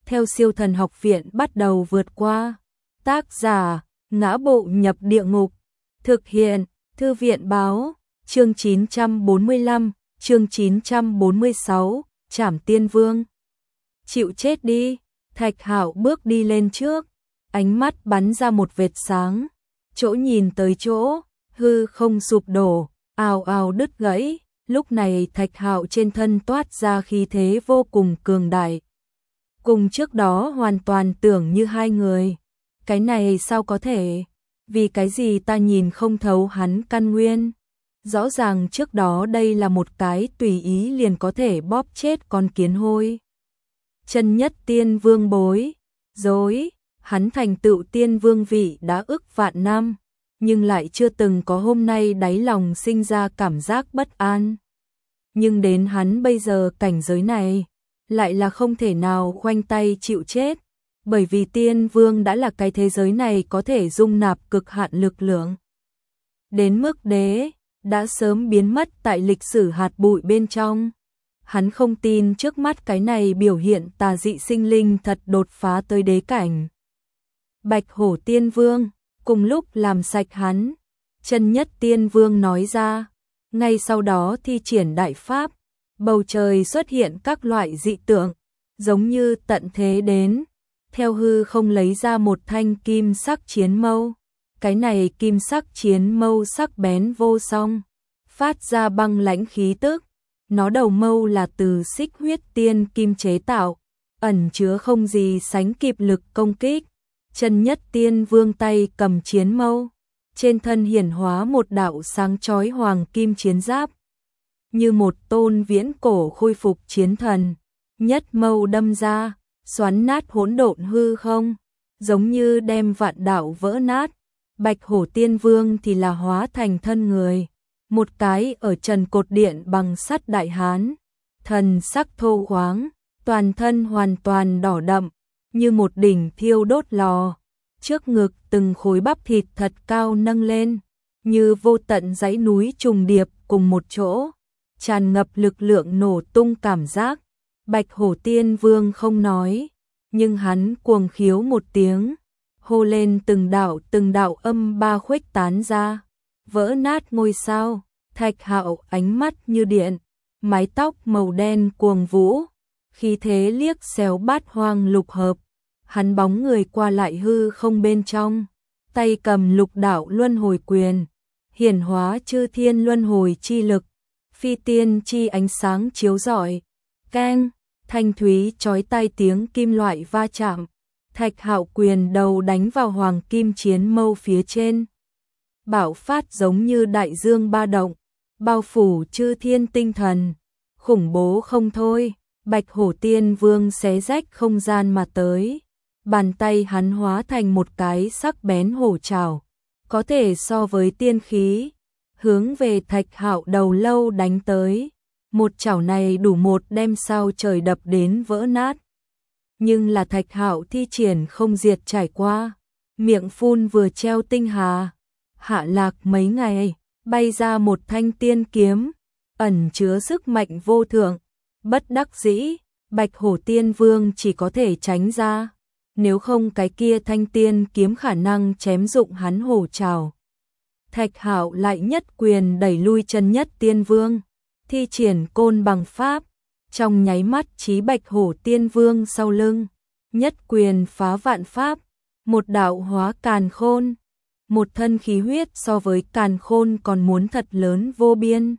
theo Siêu Thần Học Viện bắt đầu vượt qua. Tác giả: Ngã Bộ Nhập Địa Ngục. Thực hiện: Thư viện báo. Chương 945, chương 946, Trảm Tiên Vương. Chịu chết đi. Thạch Hạo bước đi lên trước, ánh mắt bắn ra một vệt sáng. Chỗ nhìn tới chỗ, hư không sụp đổ, ào ào đứt gãy. Lúc này Thạch Hạo trên thân toát ra khí thế vô cùng cường đại. Cùng trước đó hoàn toàn tưởng như hai người. Cái này sao có thể? Vì cái gì ta nhìn không thấu hắn căn nguyên? Rõ ràng trước đó đây là một cái tùy ý liền có thể bóp chết con kiến hôi. Chân nhất tiên vương bối rối, hắn thành tựu tiên vương vị đã ức vạn năm, nhưng lại chưa từng có hôm nay đáy lòng sinh ra cảm giác bất an. Nhưng đến hắn bây giờ cảnh giới này, lại là không thể nào khoanh tay chịu chết, bởi vì tiên vương đã là cái thế giới này có thể dung nạp cực hạn lực lượng. Đến mức đế, đã sớm biến mất tại lịch sử hạt bụi bên trong. Hắn không tin trước mắt cái này biểu hiện tà dị sinh linh thật đột phá tới đế cảnh. Bạch Hổ Tiên Vương, cùng lúc làm sạch hắn, Chân Nhất Tiên Vương nói ra, ngay sau đó thi triển đại pháp, bầu trời xuất hiện các loại dị tượng, giống như tận thế đến, theo hư không lấy ra một thanh kim sắc chiến mâu. Cái này kim sắc chiến mâu sắc bén vô song, phát ra băng lãnh khí tức. Nó đầu mâu là từ xích huyết tiên kim chế tạo, ẩn chứa không gì sánh kịp lực công kích. Chân Nhất Tiên Vương tay cầm chiến mâu, trên thân hiển hóa một đạo sáng chói hoàng kim chiến giáp, như một tôn viễn cổ khôi phục chiến thần. Nhất mâu đâm ra, xoắn nát hỗn độn hư không, giống như đem vạn đạo vỡ nát. Bạch Hổ Tiên Vương thì là hóa thành thân người, một cái ở trần cột điện bằng sắt đại hán, thần sắc thô khoáng, toàn thân hoàn toàn đỏ đậm, như một đỉnh thiêu đốt lò. Trước ngực từng khối bắp thịt thật cao nâng lên, như vô tận dãy núi trùng điệp cùng một chỗ, tràn ngập lực lượng nổ tung cảm giác. Bạch Hổ Tiên Vương không nói, nhưng hắn cuồng khiếu một tiếng, hô lên từng đạo âm ba khuếch tán ra, vỡ nát ngôi sao. Thạch Hạo ánh mắt như điện, mái tóc màu đen cuồng vũ, khí thế liếc xéo bát hoang lục hợp. Hắn bóng người qua lại hư không bên trong, tay cầm lục đạo luân hồi quyền, hiển hóa chư thiên luân hồi chi lực, phi tiên chi ánh sáng chiếu rọi. Keng, thanh thúy chói tai tiếng kim loại va chạm. Thạch Hạo quyền đầu đánh vào hoàng kim chiến mâu phía trên, bạo phát giống như đại dương ba động, bao phủ chư thiên tinh thần, khủng bố không thôi. Bạch Hổ Tiên Vương xé rách không gian mà tới, bàn tay hắn hóa thành một cái sắc bén hổ trảo, có thể so với tiên khí, hướng về Thạch Hạo đầu lâu đánh tới. Một chảo này đủ một đem sao trời đập đến vỡ nát. Nhưng là Thạch Hạo thi triển không diệt trải qua, miệng phun vừa treo tinh hà, hạ lạc mấy ngày, bay ra một thanh tiên kiếm, ẩn chứa sức mạnh vô thượng. Bất đắc dĩ, Bạch Hổ Tiên Vương chỉ có thể tránh ra, nếu không cái kia thanh tiên kiếm khả năng chém dụng hắn hổ trảo. Thạch Hạo lại nhất quyền đẩy lui Chân Nhất Tiên Vương, thi triển côn bằng pháp, trong nháy mắt chí Bạch Hổ Tiên Vương sau lưng, nhất quyền phá vạn pháp, một đạo hóa càn khôn, một thân khí huyết so với càn khôn còn muốn thật lớn vô biên.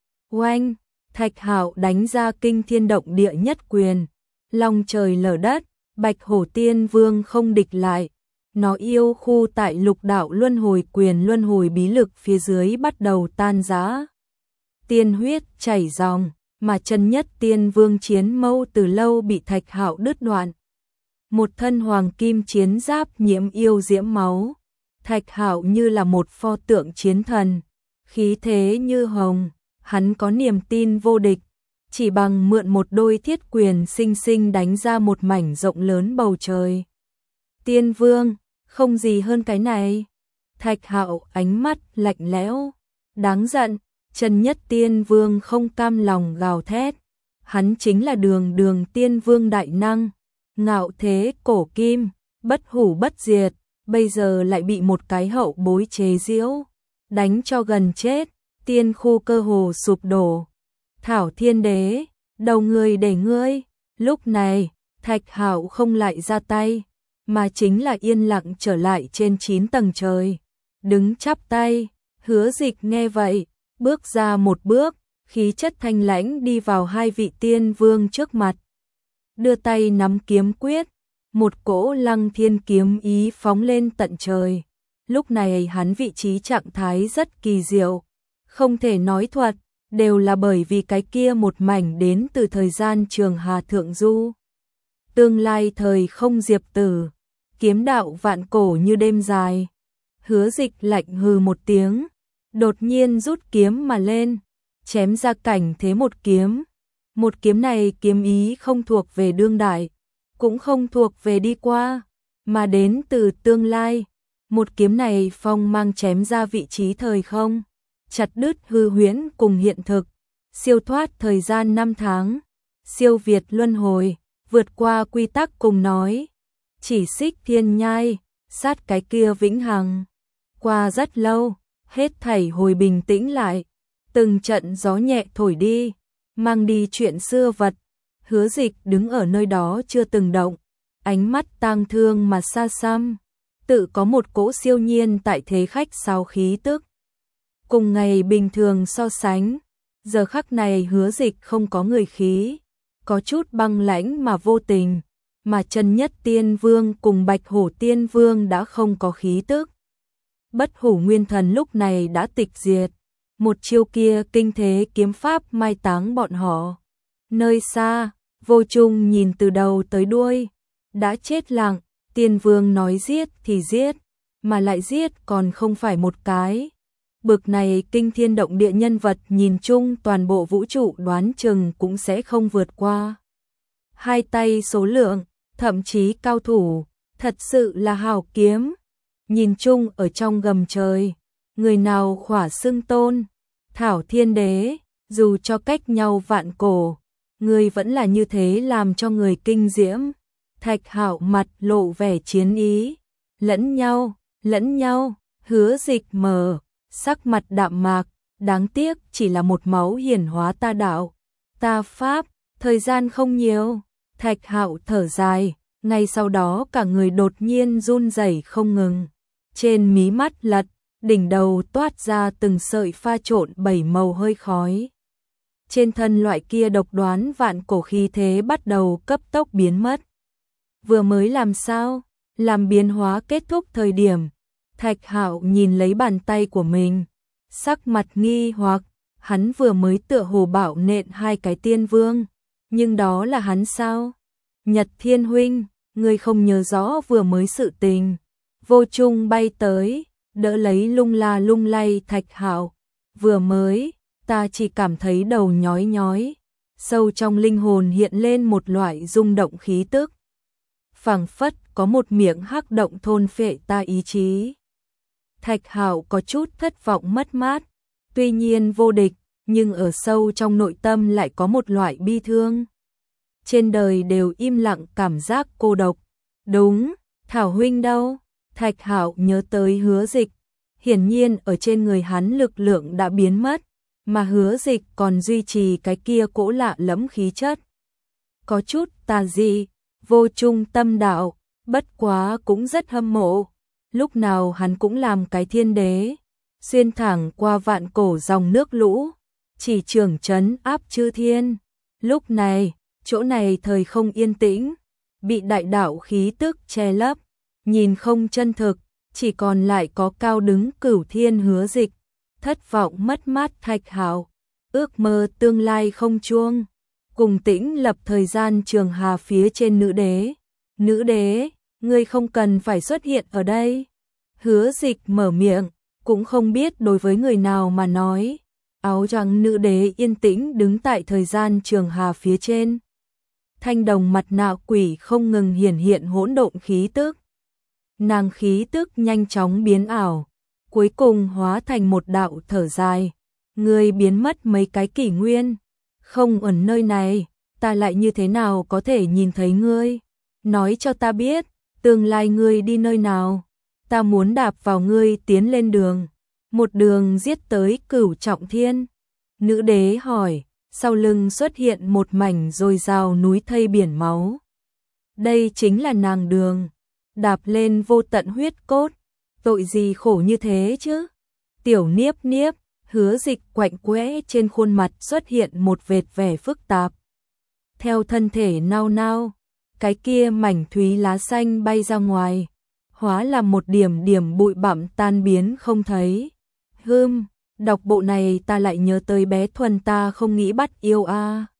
Oanh, Thạch Hạo đánh ra kinh thiên động địa nhất quyền, long trời lở đất. Bạch Hổ Tiên Vương không địch lại, nó yêu khu tại lục đạo luân hồi quyền luân hồi bí lực phía dưới bắt đầu tan rã, tiên huyết chảy ròng, mà Chân Nhất Tiên Vương chiến mâu từ lâu bị Thạch Hạo đứt đoạn. Một thân hoàng kim chiến giáp nhiễm yêu diễm máu, Thạch Hạo như là một pho tượng chiến thần, khí thế như hồng, hắn có niềm tin vô địch, chỉ bằng mượn một đôi thiết quyền sinh sinh đánh ra một mảnh rộng lớn bầu trời. Tiên Vương, không gì hơn cái này. Thạch Hạo ánh mắt lạnh lẽo, đáng giận. Chân Nhất Tiên Vương không cam lòng gào thét, hắn chính là đường đường tiên vương đại năng, ngạo thế cổ kim, bất hủ bất diệt, bây giờ lại bị một cái hậu bối chế giễu, đánh cho gần chết, tiên khu cơ hồ sụp đổ. Thảo Thiên Đế, đầu người để ngươi. Lúc này, Thạch Hạo không lại ra tay, mà chính là yên lặng trở lại trên 9 tầng trời, đứng chắp tay. Hứa Dịch nghe vậy, bước ra một bước, khí chất thanh lãnh đi vào hai vị tiên vương trước mặt, đưa tay nắm kiếm quyết, một cỗ Lăng Thiên kiếm ý phóng lên tận trời. Lúc này hắn vị trí trạng thái rất kỳ diệu, không thể nói thuật, đều là bởi vì cái kia một mảnh đến từ thời gian Trường Hà Thượng Du. Tương lai thời không diệp tử, kiếm đạo vạn cổ như đêm dài. Hứa Dịch lạnh hừ một tiếng, đột nhiên rút kiếm mà lên, chém ra cảnh thế một kiếm. Một kiếm này kiếm ý không thuộc về đương đại, cũng không thuộc về đi qua, mà đến từ tương lai. Một kiếm này phong mang chém ra vị trí thời không, chặt đứt hư huyễn cùng hiện thực, siêu thoát thời gian 5 tháng, siêu việt luân hồi, vượt qua quy tắc cùng nói. Chỉ xích thiên nhai, sát cái kia vĩnh hằng. Qua rất lâu, hết thảy hồi bình tĩnh lại, từng trận gió nhẹ thổi đi, mang đi chuyện xưa vật. Hứa Dịch đứng ở nơi đó chưa từng động, ánh mắt tang thương mà xa xăm, tự có một cỗ siêu nhiên tại thế khách sáo khí tức. Cùng ngày bình thường so sánh, giờ khắc này Hứa Dịch không có người khí, có chút băng lãnh mà vô tình, mà Trần Nhất Tiên Vương cùng Bạch Hổ Tiên Vương đã không có khí tức. Bất hủ nguyên thần lúc này đã tịch diệt, một chiêu kia kinh thế kiếm pháp mai táng bọn họ. Nơi xa, Vô Trung nhìn từ đầu tới đuôi, đã chết lặng. Tiên Vương nói giết thì giết, mà lại giết còn không phải một cái. Bực này kinh thiên động địa nhân vật nhìn chung toàn bộ vũ trụ đoán chừng cũng sẽ không vượt qua hai tay số lượng, thậm chí cao thủ, thật sự là hào kiếm. Nhìn chung ở trong gầm trời, người nào khỏa xưng tôn, Thảo Thiên Đế, dù cho cách nhau vạn cổ, người vẫn là như thế làm cho người kinh diễm. Thạch Hạo mặt lộ vẻ chiến ý, lẫn nhau, Hứa Dịch mờ, sắc mặt đạm mạc, đáng tiếc chỉ là một máu hiển hóa ta đạo, ta pháp, thời gian không nhiều. Thạch Hạo thở dài, ngay sau đó cả người đột nhiên run rẩy không ngừng, trên mí mắt lật, đỉnh đầu toát ra từng sợi pha trộn 7 màu hơi khói. Trên thân loại kia độc đoán vạn cổ khí thế bắt đầu cấp tốc biến mất. Vừa mới làm sao? Làm biến hóa kết thúc thời điểm. Thạch Hạo nhìn lấy bàn tay của mình, sắc mặt nghi hoặc, hắn vừa mới tựa hồ bảo nện hai cái tiên vương, nhưng đó là hắn sao? Nhật Thiên huynh, ngươi không nhớ rõ vừa mới sự tình. Vô Trung bay tới, đỡ lấy lung la lung lay Thạch Hạo. Vừa mới, ta chỉ cảm thấy đầu nhói nhói, sâu trong linh hồn hiện lên một loại rung động khí tức. Phảng phất có một miệng hắc động thôn phệ ta ý chí. Thạch Hạo có chút thất vọng mất mát, tuy nhiên vô địch, nhưng ở sâu trong nội tâm lại có một loại bi thương. Trên đời đều im lặng cảm giác cô độc. Đúng, Thảo huynh đâu? Thạch Hạo nhớ tới Hứa Dịch, hiển nhiên ở trên người hắn lực lượng đã biến mất, mà Hứa Dịch còn duy trì cái kia cỗ lạ lẫm khí chất. Có chút tà dị, Vô Trung tâm đạo, bất quá cũng rất hâm mộ. Lúc nào hắn cũng làm cái thiên đế, xuyên thẳng qua vạn cổ dòng nước lũ, chỉ trưởng trấn áp chư thiên. Lúc này, chỗ này thời không yên tĩnh, bị đại đạo khí tức che lấp, nhìn không chân thực, chỉ còn lại có cao đứng cửu thiên Hứa Dịch. Thất vọng mất mát Thạch Hạo, ước mơ tương lai không chuông, cùng tĩnh lập thời gian Trường Hà phía trên nữ đế. Nữ đế, ngươi không cần phải xuất hiện ở đây. Hứa Dịch mở miệng, cũng không biết đối với người nào mà nói. Áo trắng nữ đế yên tĩnh đứng tại thời gian Trường Hà phía trên. Thanh đồng mặt nạ quỷ không ngừng hiển hiện hỗn độn khí tức. Nàng khí tức nhanh chóng biến ảo, cuối cùng hóa thành một đạo thở dài. Ngươi biến mất mấy cái kỷ nguyên, không ở nơi này, ta lại như thế nào có thể nhìn thấy ngươi? nói cho ta biết, tương lai ngươi đi nơi nào, ta muốn đạp vào ngươi tiến lên đường, một đường giết tới Cửu Trọng Thiên. Nữ đế hỏi, sau lưng xuất hiện một mảnh dồi dào núi thây biển máu. Đây chính là nàng đường, đạp lên vô tận huyết cốt, tội gì khổ như thế chứ? Tiểu Niếp Niếp, Hứa Dịch quạnh quẽ trên khuôn mặt xuất hiện một vệt vẻ phức tạp. Theo thân thể nao nao, cái kia mảnh thúy lá xanh bay ra ngoài, hóa là một điểm điểm bụi bặm tan biến không thấy. Đọc bộ này ta lại nhớ tới bé Thuần ta không nghĩ bắt yêu a.